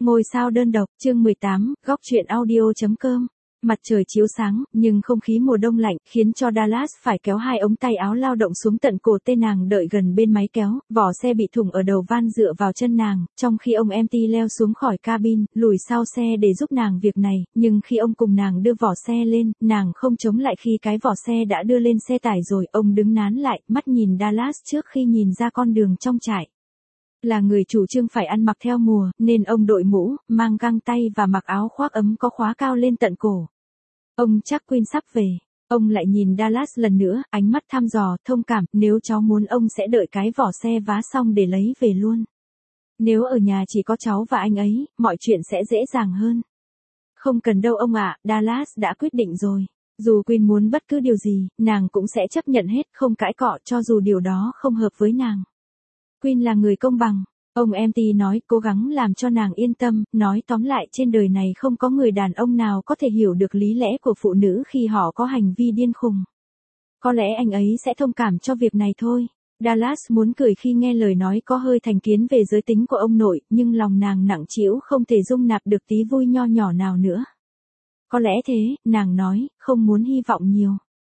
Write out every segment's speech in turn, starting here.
Ngôi sao đơn độc, chương 18, góc truyện audio.com. Mặt trời chiếu sáng, nhưng không khí mùa đông lạnh, khiến cho Dallas phải kéo hai ống tay áo lao động xuống tận cổ tên nàng đợi gần bên máy kéo, vỏ xe bị thủng ở đầu van dựa vào chân nàng, trong khi ông MT leo xuống khỏi cabin, lùi sau xe để giúp nàng việc này, nhưng khi ông cùng nàng đưa vỏ xe lên, nàng không chống lại khi cái vỏ xe đã đưa lên xe tải rồi, ông đứng nán lại, mắt nhìn Dallas trước khi nhìn ra con đường trong trại. Là người chủ trương phải ăn mặc theo mùa, nên ông đội mũ, mang găng tay và mặc áo khoác ấm có khóa cao lên tận cổ. Ông chắc Queen sắp về. Ông lại nhìn Dallas lần nữa, ánh mắt thăm dò, thông cảm, nếu cháu muốn ông sẽ đợi cái vỏ xe vá xong để lấy về luôn. Nếu ở nhà chỉ có cháu và anh ấy, mọi chuyện sẽ dễ dàng hơn. Không cần đâu ông ạ, Dallas đã quyết định rồi. Dù Queen muốn bất cứ điều gì, nàng cũng sẽ chấp nhận hết, không cãi cọ cho dù điều đó không hợp với nàng. Queen là người công bằng. Ông MT nói, cố gắng làm cho nàng yên tâm, nói tóm lại trên đời này không có người đàn ông nào có thể hiểu được lý lẽ của phụ nữ khi họ có hành vi điên khùng. Có lẽ anh ấy sẽ thông cảm cho việc này thôi. Dallas muốn cười khi nghe lời nói có hơi thành kiến về giới tính của ông nội, nhưng lòng nàng nặng trĩu không thể dung nạp được tí vui nho nhỏ nào nữa. Có lẽ thế, nàng nói, không muốn hy vọng nhiều.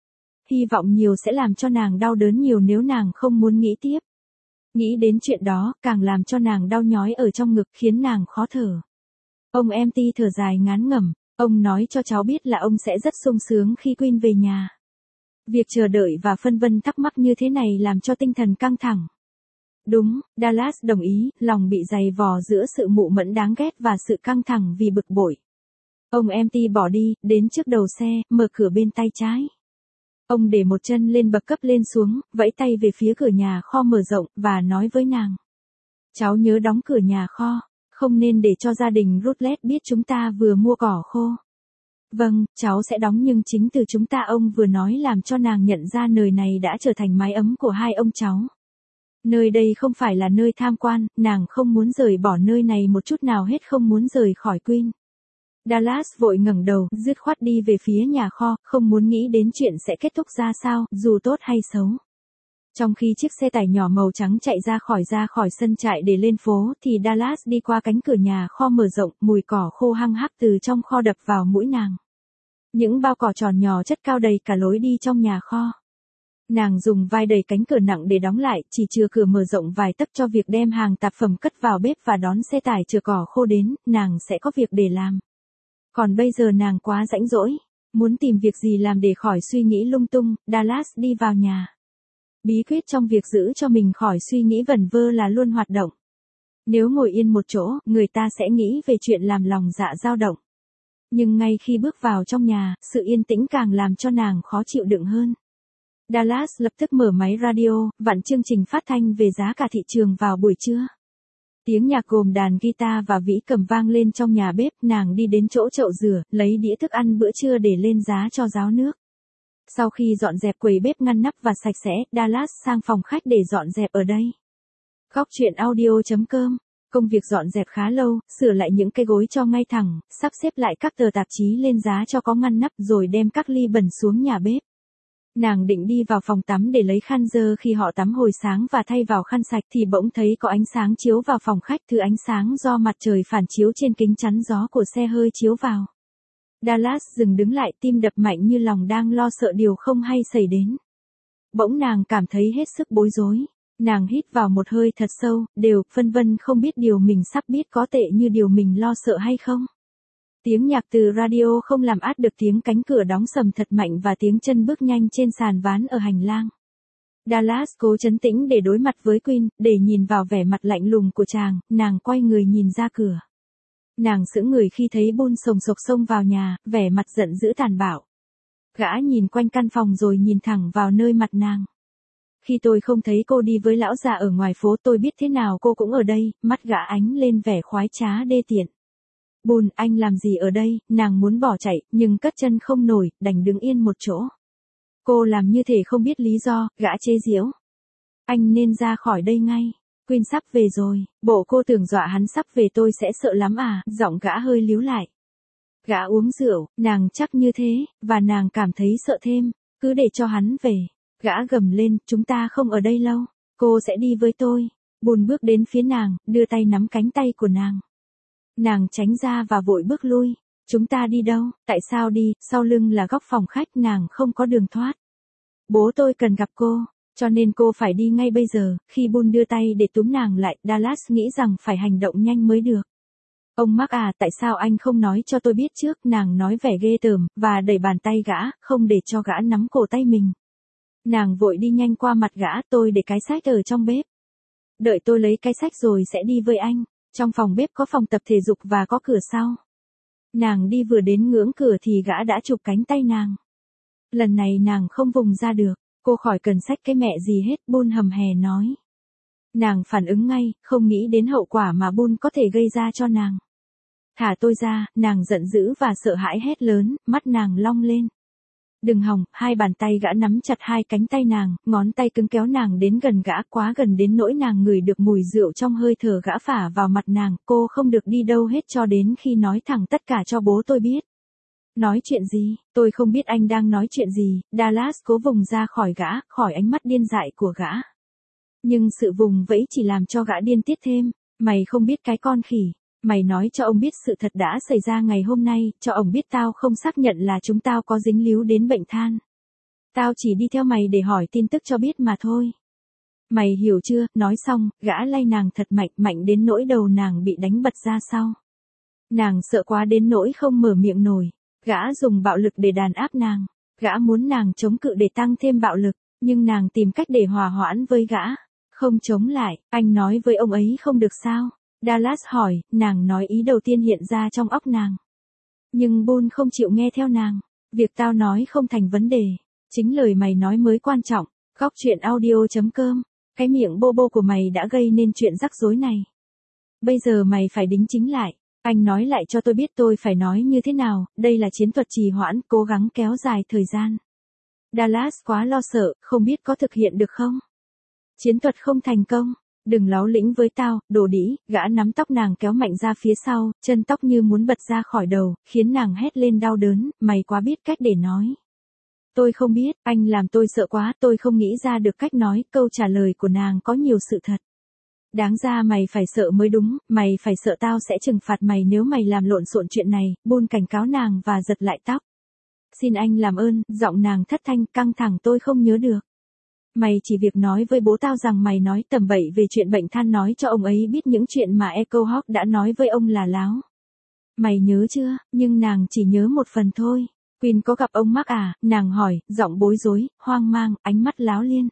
Hy vọng nhiều sẽ làm cho nàng đau đớn nhiều nếu nàng không muốn nghĩ tiếp. Nghĩ đến chuyện đó, càng làm cho nàng đau nhói ở trong ngực khiến nàng khó thở. Ông MT thở dài ngán ngẩm, ông nói cho cháu biết là ông sẽ rất sung sướng khi Queen về nhà. Việc chờ đợi và phân vân thắc mắc như thế này làm cho tinh thần căng thẳng. Đúng, Dallas đồng ý, lòng bị dày vò giữa sự mụ mẫn đáng ghét và sự căng thẳng vì bực bội. Ông MT bỏ đi, đến trước đầu xe, mở cửa bên tay trái. Ông để một chân lên bậc cấp lên xuống, vẫy tay về phía cửa nhà kho mở rộng, và nói với nàng. Cháu nhớ đóng cửa nhà kho, không nên để cho gia đình Rutledge biết chúng ta vừa mua cỏ khô. Vâng, cháu sẽ đóng nhưng chính từ chúng ta ông vừa nói làm cho nàng nhận ra nơi này đã trở thành mái ấm của hai ông cháu. Nơi đây không phải là nơi tham quan, nàng không muốn rời bỏ nơi này một chút nào hết, không muốn rời khỏi Queen. Dallas vội ngẩng đầu, dứt khoát đi về phía nhà kho, không muốn nghĩ đến chuyện sẽ kết thúc ra sao, dù tốt hay xấu. Trong khi chiếc xe tải nhỏ màu trắng chạy ra khỏi sân trại để lên phố, thì Dallas đi qua cánh cửa nhà kho mở rộng, mùi cỏ khô hăng hắc từ trong kho đập vào mũi nàng. Những bao cỏ tròn nhỏ chất cao đầy cả lối đi trong nhà kho. Nàng dùng vai đẩy cánh cửa nặng để đóng lại, chỉ chừa cửa mở rộng vài tấc cho việc đem hàng tạp phẩm cất vào bếp và đón xe tải chở cỏ khô đến, nàng sẽ có việc để làm. Còn bây giờ nàng quá rãnh rỗi, muốn tìm việc gì làm để khỏi suy nghĩ lung tung, Dallas đi vào nhà. Bí quyết trong việc giữ cho mình khỏi suy nghĩ vẩn vơ là luôn hoạt động. Nếu ngồi yên một chỗ, người ta sẽ nghĩ về chuyện làm lòng dạ dao động. Nhưng ngay khi bước vào trong nhà, sự yên tĩnh càng làm cho nàng khó chịu đựng hơn. Dallas lập tức mở máy radio, vặn chương trình phát thanh về giá cả thị trường vào buổi trưa. Tiếng nhạc gồm đàn guitar và vĩ cầm vang lên trong nhà bếp, nàng đi đến chỗ chậu rửa, lấy đĩa thức ăn bữa trưa để lên giá cho ráo nước. Sau khi dọn dẹp quầy bếp ngăn nắp và sạch sẽ, Dallas sang phòng khách để dọn dẹp ở đây. Góc truyện audio.com. Công việc dọn dẹp khá lâu, sửa lại những cái gối cho ngay thẳng, sắp xếp lại các tờ tạp chí lên giá cho có ngăn nắp rồi đem các ly bẩn xuống nhà bếp. Nàng định đi vào phòng tắm để lấy khăn dơ khi họ tắm hồi sáng và thay vào khăn sạch thì bỗng thấy có ánh sáng chiếu vào phòng khách, thứ ánh sáng do mặt trời phản chiếu trên kính chắn gió của xe hơi chiếu vào. Dallas dừng đứng lại, tim đập mạnh như lòng đang lo sợ điều không hay xảy đến. Bỗng nàng cảm thấy hết sức bối rối. Nàng hít vào một hơi thật sâu, phân vân không biết điều mình sắp biết có tệ như điều mình lo sợ hay không. Tiếng nhạc từ radio không làm át được tiếng cánh cửa đóng sầm thật mạnh và tiếng chân bước nhanh trên sàn ván ở hành lang. Dallas cố trấn tĩnh để đối mặt với Queen, để nhìn vào vẻ mặt lạnh lùng của chàng, nàng quay người nhìn ra cửa. Nàng sững người khi thấy Bull sồng sộc xông vào nhà, vẻ mặt giận dữ tàn bạo. Gã nhìn quanh căn phòng rồi nhìn thẳng vào nơi mặt nàng. Khi tôi không thấy cô đi với lão già ở ngoài phố tôi biết thế nào cô cũng ở đây, mắt gã ánh lên vẻ khoái trá đê tiện. Bull, anh làm gì ở đây, nàng muốn bỏ chạy, nhưng cất chân không nổi, đành đứng yên một chỗ. Cô làm như thể không biết lý do, gã chế giễu. Anh nên ra khỏi đây ngay, Queen sắp về rồi, bộ cô tưởng dọa hắn sắp về tôi sẽ sợ lắm à, giọng gã hơi líu lại. Gã uống rượu, nàng chắc như thế, và nàng cảm thấy sợ thêm, cứ để cho hắn về. Gã gầm lên, chúng ta không ở đây lâu, cô sẽ đi với tôi. Bull bước đến phía nàng, đưa tay nắm cánh tay của nàng. Nàng tránh ra và vội bước lui. Chúng ta đi đâu, tại sao đi, sau lưng là góc phòng khách, nàng không có đường thoát. Bố tôi cần gặp cô, cho nên cô phải đi ngay bây giờ. Khi Boone đưa tay để túm nàng lại, Dallas nghĩ rằng phải hành động nhanh mới được. Ông Mark à, tại sao anh không nói cho tôi biết trước, nàng nói vẻ ghê tởm, và đẩy bàn tay gã, không để cho gã nắm cổ tay mình. Nàng vội đi nhanh qua mặt gã, tôi để cái sách ở trong bếp. Đợi tôi lấy cái sách rồi sẽ đi với anh. Trong phòng bếp có phòng tập thể dục và có cửa sau. Nàng đi vừa đến ngưỡng cửa thì gã đã chụp cánh tay nàng. Lần này nàng không vùng ra được, cô khỏi cần xách cái mẹ gì hết, Boone hầm hè nói. Nàng phản ứng ngay, không nghĩ đến hậu quả mà Boone có thể gây ra cho nàng. Thả tôi ra, nàng giận dữ và sợ hãi hét lớn, mắt nàng long lên. Đừng hòng, hai bàn tay gã nắm chặt hai cánh tay nàng, ngón tay cứng kéo nàng đến gần gã, quá gần đến nỗi nàng ngửi được mùi rượu trong hơi thở gã phả vào mặt nàng. Cô không được đi đâu hết cho đến khi nói thẳng tất cả cho bố tôi biết. Nói chuyện gì, tôi không biết anh đang nói chuyện gì. Dallas cố vùng ra khỏi gã, khỏi ánh mắt điên dại của gã. Nhưng sự vùng vẫy chỉ làm cho gã điên tiết thêm. Mày không biết cái con khỉ. Mày nói cho ông biết sự thật đã xảy ra ngày hôm nay, cho ông biết tao không xác nhận là chúng tao có dính líu đến bệnh than. Tao chỉ đi theo mày để hỏi tin tức cho biết mà thôi. Mày hiểu chưa? Nói xong, gã lay nàng thật mạnh, mạnh đến nỗi đầu nàng bị đánh bật ra sau. Nàng sợ quá đến nỗi không mở miệng nổi. Gã dùng bạo lực để đàn áp nàng. Gã muốn nàng chống cự để tăng thêm bạo lực, nhưng nàng tìm cách để hòa hoãn với gã. Không chống lại, anh nói với ông ấy không được sao? Dallas hỏi, nàng nói ý đầu tiên hiện ra trong óc nàng. Nhưng Boone không chịu nghe theo nàng. Việc tao nói không thành vấn đề. Chính lời mày nói mới quan trọng. Góc chuyện audio.com. Cái miệng bô bô của mày đã gây nên chuyện rắc rối này. Bây giờ mày phải đính chính lại. Anh nói lại cho tôi biết tôi phải nói như thế nào. Đây là chiến thuật trì hoãn, cố gắng kéo dài thời gian. Dallas quá lo sợ, không biết có thực hiện được không? Chiến thuật không thành công. Đừng láu lĩnh với tao, đồ đĩ. Gã nắm tóc nàng kéo mạnh ra phía sau, chân tóc như muốn bật ra khỏi đầu, khiến nàng hét lên đau đớn. Mày quá biết cách để nói. Tôi không biết, anh làm tôi sợ quá, tôi không nghĩ ra được cách nói. Câu trả lời của nàng có nhiều sự thật. Đáng ra mày phải sợ mới đúng, mày phải sợ tao sẽ trừng phạt mày nếu mày làm lộn xộn chuyện này. Boone cảnh cáo nàng và giật lại tóc. Xin anh làm ơn, giọng nàng thất thanh, căng thẳng, tôi không nhớ được. Mày chỉ việc nói với bố tao rằng mày nói tầm bậy về chuyện bệnh than, nói cho ông ấy biết những chuyện mà Echo Hawk đã nói với ông là láo. Mày nhớ chưa? Nhưng nàng chỉ nhớ một phần thôi. Queen có gặp ông Mark à? Nàng hỏi, giọng bối rối, hoang mang, ánh mắt láo liên.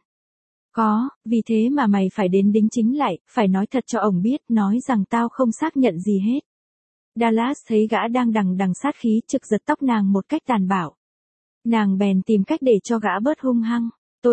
Có, vì thế mà mày phải đến đính chính lại, phải nói thật cho ông biết, nói rằng tao không xác nhận gì hết. Dallas thấy gã đang đằng đằng sát khí, trực giật tóc nàng một cách tàn bạo. Nàng bèn tìm cách để cho gã bớt hung hăng.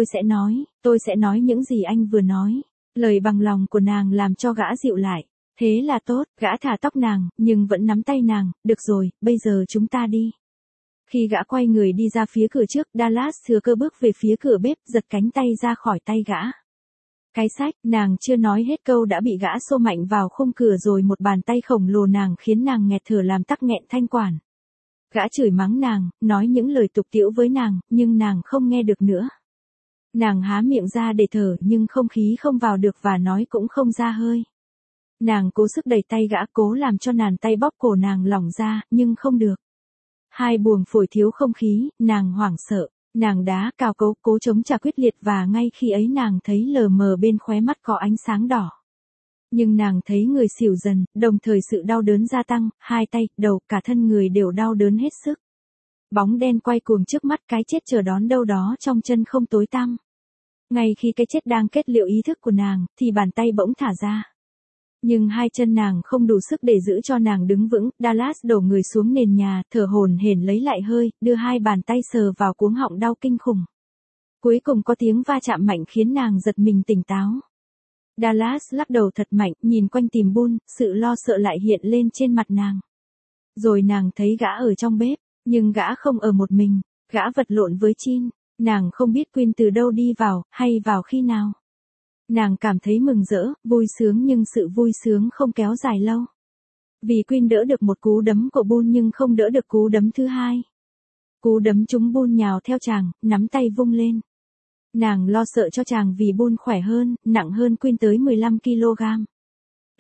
Tôi sẽ nói những gì anh vừa nói. Lời bằng lòng của nàng làm cho gã dịu lại. Thế là tốt, gã thả tóc nàng, nhưng vẫn nắm tay nàng. Được rồi, bây giờ chúng ta đi. Khi gã quay người đi ra phía cửa trước, Dallas thừa cơ bước về phía cửa bếp, giật cánh tay ra khỏi tay gã. Cái sách, nàng chưa nói hết câu đã bị gã xô mạnh vào khung cửa rồi một bàn tay khổng lồ nàng khiến nàng nghẹt thở làm tắc nghẹn thanh quản. Gã chửi mắng nàng, nói những lời tục tĩu với nàng, nhưng nàng không nghe được nữa. Nàng há miệng ra để thở nhưng không khí không vào được và nói cũng không ra hơi. Nàng cố sức đẩy tay gã, cố làm cho nàng tay bóp cổ nàng lỏng ra, nhưng không được. Hai buồng phổi thiếu không khí, nàng hoảng sợ, nàng đá cào cấu, cố chống trả quyết liệt và ngay khi ấy nàng thấy lờ mờ bên khóe mắt có ánh sáng đỏ. Nhưng nàng thấy người xỉu dần, đồng thời sự đau đớn gia tăng, hai tay, đầu, cả thân người đều đau đớn hết sức. Bóng đen quay cuồng trước mắt, cái chết chờ đón đâu đó trong chân không tối tăm. Ngay khi cái chết đang kết liễu ý thức của nàng, thì bàn tay bỗng thả ra. Nhưng hai chân nàng không đủ sức để giữ cho nàng đứng vững, Dallas đổ người xuống nền nhà, thở hổn hển lấy lại hơi, đưa hai bàn tay sờ vào cuống họng đau kinh khủng. Cuối cùng có tiếng va chạm mạnh khiến nàng giật mình tỉnh táo. Dallas lắc đầu thật mạnh, nhìn quanh tìm Boone, sự lo sợ lại hiện lên trên mặt nàng. Rồi nàng thấy gã ở trong bếp, nhưng gã không ở một mình, gã vật lộn với Chin. Nàng không biết Queen từ đâu đi vào, hay vào khi nào. Nàng cảm thấy mừng rỡ, vui sướng nhưng sự vui sướng không kéo dài lâu. Vì Queen đỡ được một cú đấm của Boone nhưng không đỡ được cú đấm thứ hai. Cú đấm trúng Boone nhào theo chàng, nắm tay vung lên. Nàng lo sợ cho chàng vì Boone khỏe hơn, nặng hơn Queen tới 15 kg.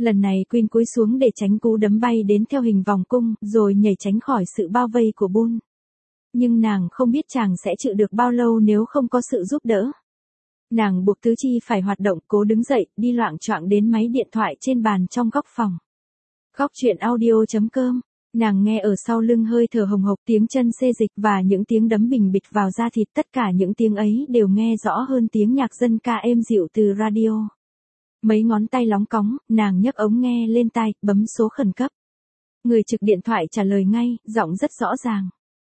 Lần này Queen cúi xuống để tránh cú đấm bay đến theo hình vòng cung, rồi nhảy tránh khỏi sự bao vây của Bull. Nhưng nàng không biết chàng sẽ chịu được bao lâu nếu không có sự giúp đỡ. Nàng buộc tứ chi phải hoạt động, cố đứng dậy, đi loạng choạng đến máy điện thoại trên bàn trong góc phòng. Góc truyện audio.com. Nàng nghe ở sau lưng hơi thở hồng hộc, tiếng chân xê dịch và những tiếng đấm bình bịch vào da thịt, tất cả những tiếng ấy đều nghe rõ hơn tiếng nhạc dân ca êm dịu từ radio. Mấy ngón tay lóng cóng, nàng nhấc ống nghe lên tai, bấm số khẩn cấp. Người trực điện thoại trả lời ngay, giọng rất rõ ràng.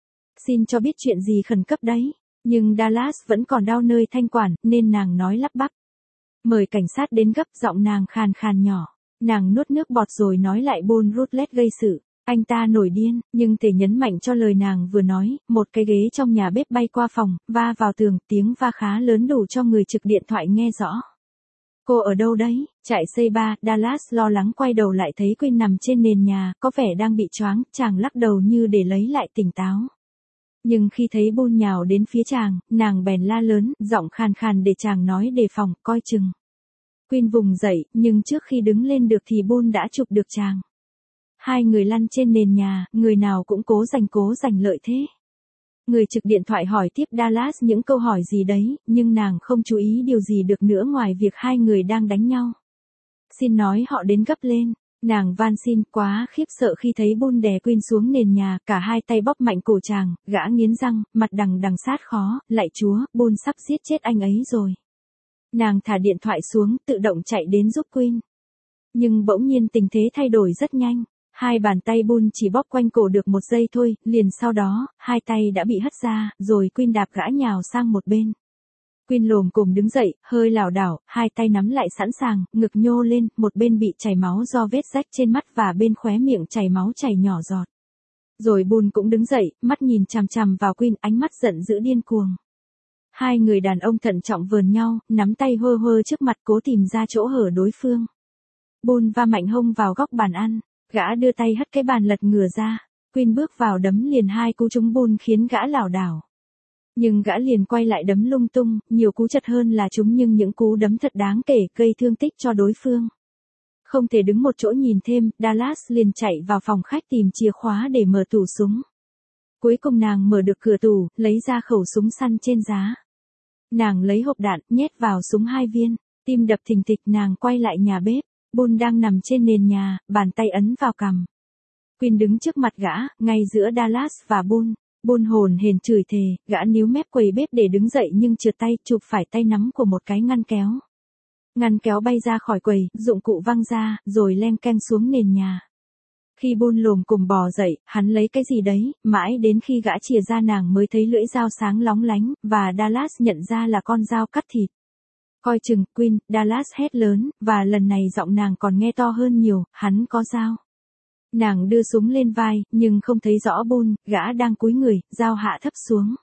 Xin cho biết chuyện gì khẩn cấp đấy. Nhưng Dallas vẫn còn đau nơi thanh quản, nên nàng nói lắp bắp. Mời cảnh sát đến gấp, giọng nàng khàn khàn nhỏ. Nàng nuốt nước bọt rồi nói lại Bull Rutledge gây sự. Anh ta nổi điên, nhưng thể nhấn mạnh cho lời nàng vừa nói, một cái ghế trong nhà bếp bay qua phòng, va vào tường, tiếng va khá lớn đủ cho người trực điện thoại nghe rõ. Cô ở đâu đấy? Trại xây ba, Dallas lo lắng quay đầu lại thấy Queen nằm trên nền nhà, có vẻ đang bị choáng, chàng lắc đầu như để lấy lại tỉnh táo. Nhưng khi thấy Bull nhào đến phía chàng, nàng bèn la lớn, giọng khàn khàn để chàng nói đề phòng, coi chừng. Queen vùng dậy, nhưng trước khi đứng lên được thì Bull đã chụp được chàng. Hai người lăn trên nền nhà, người nào cũng cố giành lợi thế. Người trực điện thoại hỏi tiếp Dallas những câu hỏi gì đấy, nhưng nàng không chú ý điều gì được nữa ngoài việc hai người đang đánh nhau. Xin nói họ đến gấp lên. Nàng van xin, quá khiếp sợ khi thấy Bull đè Queen xuống nền nhà, cả hai tay bóp mạnh cổ chàng, gã nghiến răng, mặt đằng sát khó, lạy Chúa, Bull sắp giết chết anh ấy rồi. Nàng thả điện thoại xuống, tự động chạy đến giúp Queen. Nhưng bỗng nhiên tình thế thay đổi rất nhanh. Hai bàn tay Bull chỉ bóp quanh cổ được một giây thôi, liền sau đó, hai tay đã bị hất ra, rồi Queen đạp gã nhào sang một bên. Queen lồm cồm đứng dậy, hơi lảo đảo, hai tay nắm lại sẵn sàng, ngực nhô lên, một bên bị chảy máu do vết rách trên mắt và bên khóe miệng chảy máu chảy nhỏ giọt. Rồi Bull cũng đứng dậy, mắt nhìn chằm chằm vào Queen, ánh mắt giận dữ điên cuồng. Hai người đàn ông thận trọng vờn nhau, nắm tay hơ hơ trước mặt cố tìm ra chỗ hở đối phương. Bull va mạnh hông vào góc bàn ăn, gã đưa tay hất cái bàn lật ngửa ra. Queen bước vào đấm liền hai cú trúng Bull khiến gã lảo đảo. Nhưng gã liền quay lại đấm lung tung, nhiều cú chật hơn là trúng nhưng những cú đấm thật đáng kể gây thương tích cho đối phương. Không thể đứng một chỗ nhìn thêm, Dallas liền chạy vào phòng khách tìm chìa khóa để mở tủ súng. Cuối cùng nàng mở được cửa tủ, lấy ra khẩu súng săn trên giá. Nàng lấy hộp đạn, nhét vào súng 2 viên, tim đập thình thịch, nàng quay lại nhà bếp. Bull đang nằm trên nền nhà, bàn tay ấn vào cằm. Queen đứng trước mặt gã, ngay giữa Dallas và Bull. Bull hồn hển chửi thề, gã níu mép quầy bếp để đứng dậy nhưng trượt tay, chụp phải tay nắm của một cái ngăn kéo. Ngăn kéo bay ra khỏi quầy, dụng cụ văng ra, rồi leng keng xuống nền nhà. Khi Bull lồm cồm bò dậy, hắn lấy cái gì đấy, mãi đến khi gã chìa ra nàng mới thấy lưỡi dao sáng lóng lánh, và Dallas nhận ra là con dao cắt thịt. Coi chừng, Queen, Dallas hét lớn, và lần này giọng nàng còn nghe to hơn nhiều, hắn có dao. Nàng đưa súng lên vai, nhưng không thấy rõ Bull, gã đang cúi người, dao hạ thấp xuống.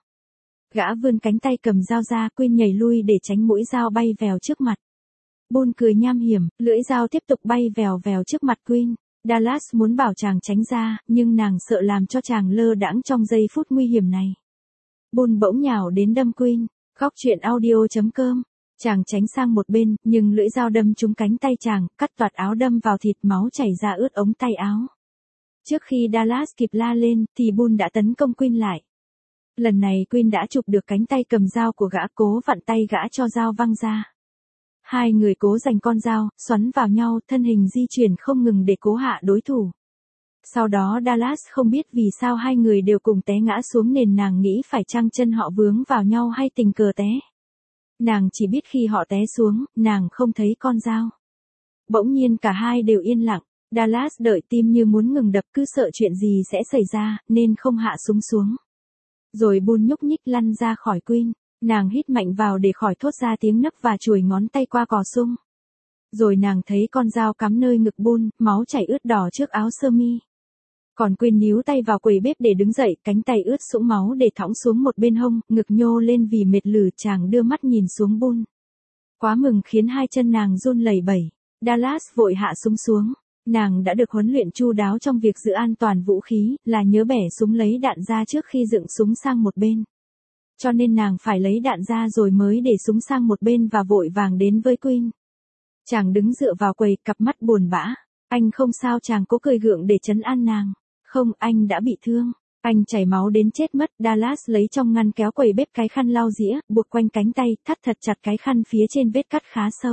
Gã vươn cánh tay cầm dao ra, Queen nhảy lui để tránh mũi dao bay vèo trước mặt. Bull cười nham hiểm, lưỡi dao tiếp tục bay vèo vèo trước mặt Queen. Dallas muốn bảo chàng tránh ra, nhưng nàng sợ làm cho chàng lơ đãng trong giây phút nguy hiểm này. Bull bỗng nhào đến đâm Queen. Góc truyện audio.com. Chàng tránh sang một bên, nhưng lưỡi dao đâm trúng cánh tay chàng, cắt toạc áo đâm vào thịt, máu chảy ra ướt ống tay áo. Trước khi Dallas kịp la lên, thì Bull đã tấn công Queen lại. Lần này Queen đã chụp được cánh tay cầm dao của gã, cố vặn tay gã cho dao văng ra. Hai người cố giành con dao, xoắn vào nhau, thân hình di chuyển không ngừng để cố hạ đối thủ. Sau đó Dallas không biết vì sao hai người đều cùng té ngã xuống nền, nàng nghĩ phải chăng chân họ vướng vào nhau hay tình cờ té. Nàng chỉ biết khi họ té xuống, nàng không thấy con dao. Bỗng nhiên cả hai đều yên lặng. Dallas đợi tim như muốn ngừng đập, cứ sợ chuyện gì sẽ xảy ra, nên không hạ súng xuống. Rồi Bull nhúc nhích lăn ra khỏi Queen. Nàng hít mạnh vào để khỏi thốt ra tiếng nấc và chùi ngón tay qua cò sung. Rồi nàng thấy con dao cắm nơi ngực Bull, máu chảy ướt đỏ trước áo sơ mi. Còn Queen níu tay vào quầy bếp để đứng dậy, cánh tay ướt sũng máu để thõng xuống một bên hông, ngực nhô lên vì mệt lử. Chàng đưa mắt nhìn xuống Bull. Quá mừng khiến hai chân nàng run lẩy bẩy. Dallas vội hạ súng xuống. Nàng đã được huấn luyện chu đáo trong việc giữ an toàn vũ khí, là nhớ bẻ súng lấy đạn ra trước khi dựng súng sang một bên. Cho nên nàng phải lấy đạn ra rồi mới để súng sang một bên và vội vàng đến với Queen. Chàng đứng dựa vào quầy, cặp mắt buồn bã. Anh không sao, chàng cố cười gượng để trấn an nàng. Không, anh đã bị thương. Anh chảy máu đến chết mất. Dallas lấy trong ngăn kéo quầy bếp cái khăn lau dĩa, buộc quanh cánh tay, thắt thật chặt cái khăn phía trên vết cắt khá sâu.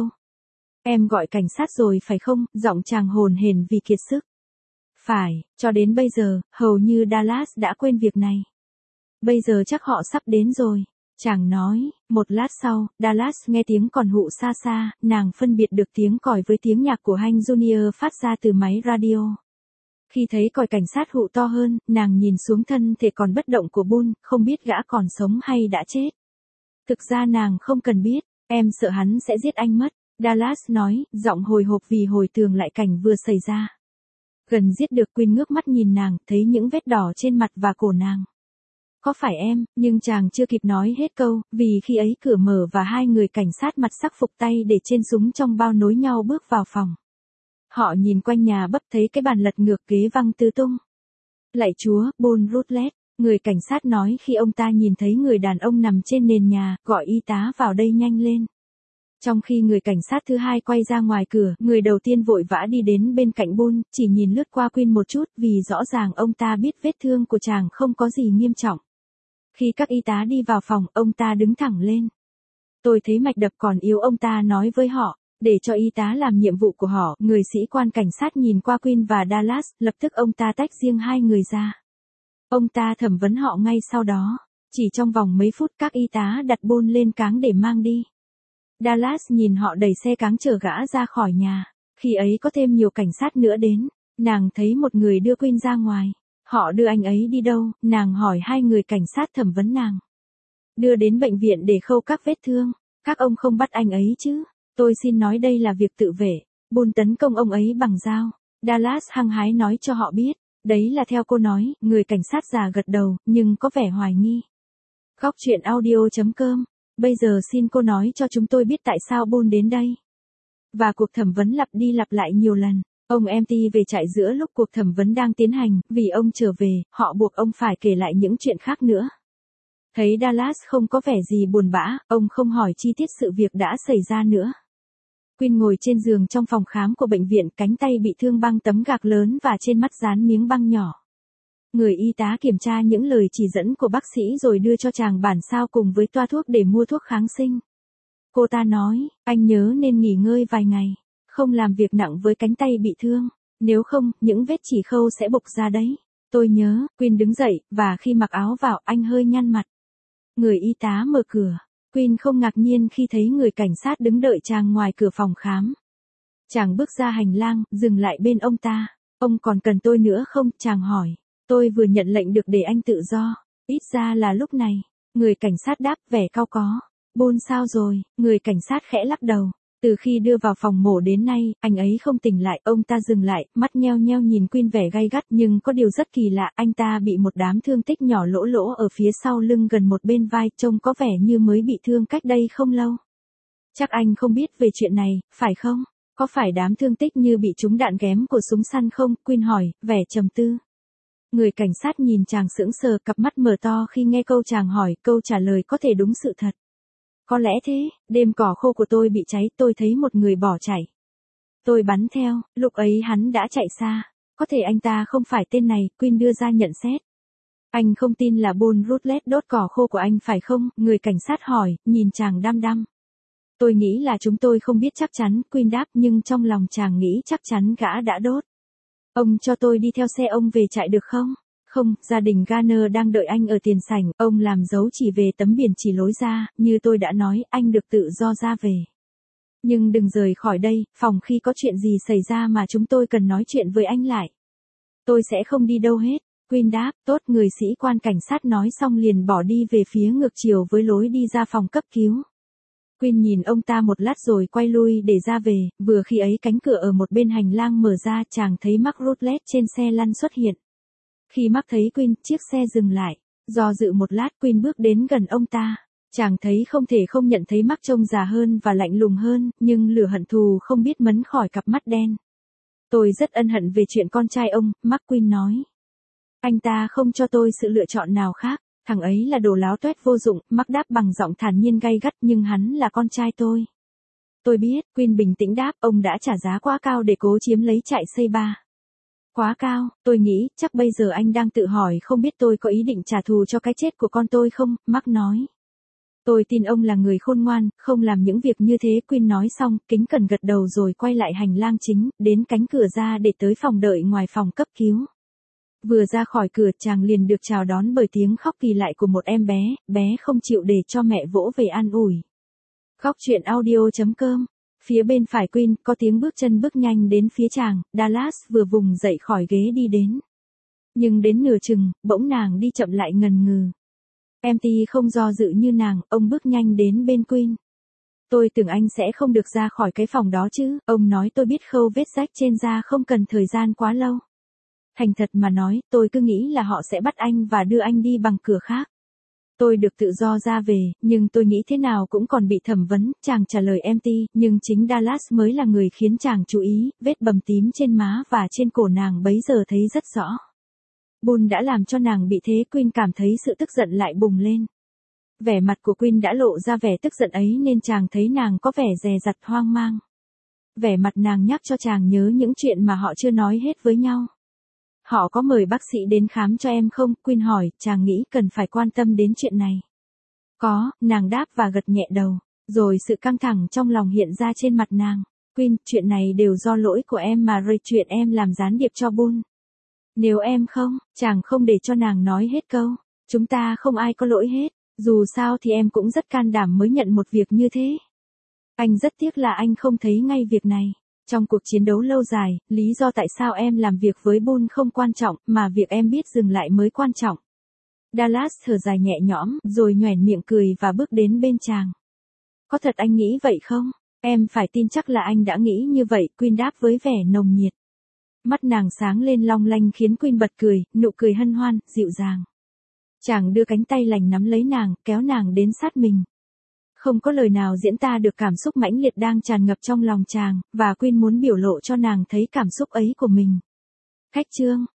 Em gọi cảnh sát rồi phải không? Giọng chàng hồn hển vì kiệt sức. Phải, cho đến bây giờ, hầu như Dallas đã quên việc này. Bây giờ chắc họ sắp đến rồi. Chàng nói. Một lát sau, Dallas nghe tiếng còi hụ xa xa, nàng phân biệt được tiếng còi với tiếng nhạc của Hank Junior phát ra từ máy radio. Khi thấy còi cảnh sát hụ to hơn, nàng nhìn xuống thân thể còn bất động của Bull, không biết gã còn sống hay đã chết. Thực ra nàng không cần biết, em sợ hắn sẽ giết anh mất, Dallas nói, giọng hồi hộp vì hồi tưởng lại cảnh vừa xảy ra. Gần giết được, Quinn ngước mắt nhìn nàng, thấy những vết đỏ trên mặt và cổ nàng. Có phải em, nhưng chàng chưa kịp nói hết câu, vì khi ấy cửa mở và hai người cảnh sát mặt sắc phục tay để trên súng trong bao nối nhau bước vào phòng. Họ nhìn quanh nhà bấp thấy cái bàn lật ngược, ghế văng tứ tung. Lạy Chúa, Bull Rutledge, người cảnh sát nói khi ông ta nhìn thấy người đàn ông nằm trên nền nhà, gọi y tá vào đây nhanh lên. Trong khi người cảnh sát thứ hai quay ra ngoài cửa, người đầu tiên vội vã đi đến bên cạnh Bull, chỉ nhìn lướt qua Quinn một chút vì rõ ràng ông ta biết vết thương của chàng không có gì nghiêm trọng. Khi các y tá đi vào phòng, ông ta đứng thẳng lên. Tôi thấy mạch đập còn yếu, ông ta nói với họ. Để cho y tá làm nhiệm vụ của họ, người sĩ quan cảnh sát nhìn qua Quinn và Dallas, lập tức ông ta tách riêng hai người ra. Ông ta thẩm vấn họ ngay sau đó. Chỉ trong vòng mấy phút các y tá đặt Bull lên cáng để mang đi. Dallas nhìn họ đẩy xe cáng chở gã ra khỏi nhà. Khi ấy có thêm nhiều cảnh sát nữa đến. Nàng thấy một người đưa Quinn ra ngoài. Họ đưa anh ấy đi đâu? Nàng hỏi hai người cảnh sát thẩm vấn nàng. Đưa đến bệnh viện để khâu các vết thương. Các ông không bắt anh ấy chứ? Tôi xin nói đây là việc tự vệ. Bull tấn công ông ấy bằng dao. Dallas hăng hái nói cho họ biết. Đấy là theo cô nói, người cảnh sát già gật đầu, nhưng có vẻ hoài nghi. Góc truyện audio.com. Bây giờ xin cô nói cho chúng tôi biết tại sao Bull đến đây. Và cuộc thẩm vấn lặp đi lặp lại nhiều lần. Ông MT về trại giữa lúc cuộc thẩm vấn đang tiến hành, vì ông trở về, họ buộc ông phải kể lại những chuyện khác nữa. Thấy Dallas không có vẻ gì buồn bã, ông không hỏi chi tiết sự việc đã xảy ra nữa. Quinn ngồi trên giường trong phòng khám của bệnh viện, cánh tay bị thương băng tấm gạc lớn và trên mắt dán miếng băng nhỏ. Người y tá kiểm tra những lời chỉ dẫn của bác sĩ rồi đưa cho chàng bản sao cùng với toa thuốc để mua thuốc kháng sinh. Cô ta nói, anh nhớ nên nghỉ ngơi vài ngày, không làm việc nặng với cánh tay bị thương, nếu không, những vết chỉ khâu sẽ bục ra đấy. Tôi nhớ, Quinn đứng dậy, và khi mặc áo vào, anh hơi nhăn mặt. Người y tá mở cửa. Quinn không ngạc nhiên khi thấy người cảnh sát đứng đợi chàng ngoài cửa phòng khám. Chàng bước ra hành lang, dừng lại bên ông ta. Ông còn cần tôi nữa không? Chàng hỏi. Tôi vừa nhận lệnh được để anh tự do. Ít ra là lúc này. Người cảnh sát đáp vẻ cau có. Bull sao rồi? Người cảnh sát khẽ lắc đầu. Từ khi đưa vào phòng mổ đến nay, anh ấy không tỉnh lại. Ông ta dừng lại, mắt nheo nheo nhìn Quinn vẻ gay gắt, nhưng có điều rất kỳ lạ, anh ta bị một đám thương tích nhỏ lỗ lỗ ở phía sau lưng gần một bên vai, trông có vẻ như mới bị thương cách đây không lâu. Chắc anh không biết về chuyện này, phải không? Có phải đám thương tích như bị trúng đạn ghém của súng săn không? Quinn hỏi, vẻ trầm tư. Người cảnh sát nhìn chàng sững sờ, cặp mắt mở to khi nghe câu chàng hỏi, câu trả lời có thể đúng sự thật. Có lẽ thế, đêm cỏ khô của tôi bị cháy, tôi thấy một người bỏ chạy. Tôi bắn theo, lúc ấy hắn đã chạy xa. Có thể anh ta không phải tên này, Quinn đưa ra nhận xét. Anh không tin là Bull Rutledge đốt cỏ khô của anh phải không? Người cảnh sát hỏi, nhìn chàng đăm đăm. Tôi nghĩ là chúng tôi không biết chắc chắn, Quinn đáp, nhưng trong lòng chàng nghĩ chắc chắn gã đã đốt. Ông cho tôi đi theo xe ông về trại được không? Không, gia đình Garner đang đợi anh ở tiền sảnh, ông làm dấu chỉ về tấm biển chỉ lối ra, như tôi đã nói, anh được tự do ra về. Nhưng đừng rời khỏi đây, phòng khi có chuyện gì xảy ra mà chúng tôi cần nói chuyện với anh lại. Tôi sẽ không đi đâu hết. Quinn đáp, tốt, người sĩ quan cảnh sát nói xong liền bỏ đi về phía ngược chiều với lối đi ra phòng cấp cứu. Quinn nhìn ông ta một lát rồi quay lui để ra về, vừa khi ấy cánh cửa ở một bên hành lang mở ra, chàng thấy Mark Rutledge trên xe lăn xuất hiện. Khi Mark thấy Quinn, chiếc xe dừng lại. Do dự một lát, Quinn bước đến gần ông ta. Chàng thấy không thể không nhận thấy Mark trông già hơn và lạnh lùng hơn, nhưng lửa hận thù không biết mấn khỏi cặp mắt đen. Tôi rất ân hận về chuyện con trai ông, Mark Quinn nói. Anh ta không cho tôi sự lựa chọn nào khác, thằng ấy là đồ láo tuét vô dụng, Mark đáp bằng giọng thản nhiên gay gắt, nhưng hắn là con trai tôi. Tôi biết, Queen bình tĩnh đáp, ông đã trả giá quá cao để cố chiếm lấy chạy xây ba. Quá cao, tôi nghĩ, chắc bây giờ anh đang tự hỏi không biết tôi có ý định trả thù cho cái chết của con tôi không, Mark nói. Tôi tin ông là người khôn ngoan, không làm những việc như thế. Queen nói xong, kính cẩn gật đầu rồi quay lại hành lang chính, đến cánh cửa ra để tới phòng đợi ngoài phòng cấp cứu. Vừa ra khỏi cửa chàng liền được chào đón bởi tiếng khóc kỳ lạ của một em bé không chịu để cho mẹ vỗ về an ủi. Góc truyện audio.com. Phía bên phải Queen có tiếng bước chân bước nhanh đến phía chàng, Dallas vừa vùng dậy khỏi ghế đi đến. Nhưng đến nửa chừng, bỗng nàng đi chậm lại ngần ngừ. Em Ti không do dự như nàng, ông bước nhanh đến bên Queen. Tôi tưởng anh sẽ không được ra khỏi cái phòng đó chứ, ông nói tôi biết khâu vết rách trên da không cần thời gian quá lâu. Thành thật mà nói, tôi cứ nghĩ là họ sẽ bắt anh và đưa anh đi bằng cửa khác. Tôi được tự do ra về, nhưng tôi nghĩ thế nào cũng còn bị thẩm vấn, chàng trả lời em Ti, nhưng chính Dallas mới là người khiến chàng chú ý, vết bầm tím trên má và trên cổ nàng bấy giờ thấy rất rõ. Bull đã làm cho nàng bị thế. Queen cảm thấy sự tức giận lại bùng lên. Vẻ mặt của Queen đã lộ ra vẻ tức giận ấy nên chàng thấy nàng có vẻ dè dặt hoang mang. Vẻ mặt nàng nhắc cho chàng nhớ những chuyện mà họ chưa nói hết với nhau. Họ có mời bác sĩ đến khám cho em không? Queen hỏi, chàng nghĩ cần phải quan tâm đến chuyện này. Có, nàng đáp và gật nhẹ đầu, rồi sự căng thẳng trong lòng hiện ra trên mặt nàng. Queen, chuyện này đều do lỗi của em mà Ray, chuyện em làm gián điệp cho Bull. Nếu em không, chàng không để cho nàng nói hết câu. Chúng ta không ai có lỗi hết, dù sao thì em cũng rất can đảm mới nhận một việc như thế. Anh rất tiếc là anh không thấy ngay việc này. Trong cuộc chiến đấu lâu dài, lý do tại sao em làm việc với Bull không quan trọng, mà việc em biết dừng lại mới quan trọng. Dallas thở dài nhẹ nhõm, rồi nhoẻn miệng cười và bước đến bên chàng. Có thật anh nghĩ vậy không? Em phải tin chắc là anh đã nghĩ như vậy, Queen đáp với vẻ nồng nhiệt. Mắt nàng sáng lên long lanh khiến Queen bật cười, nụ cười hân hoan, dịu dàng. Chàng đưa cánh tay lành nắm lấy nàng, kéo nàng đến sát mình. Không có lời nào diễn tả được cảm xúc mãnh liệt đang tràn ngập trong lòng chàng, và Queen muốn biểu lộ cho nàng thấy cảm xúc ấy của mình. Khách chương.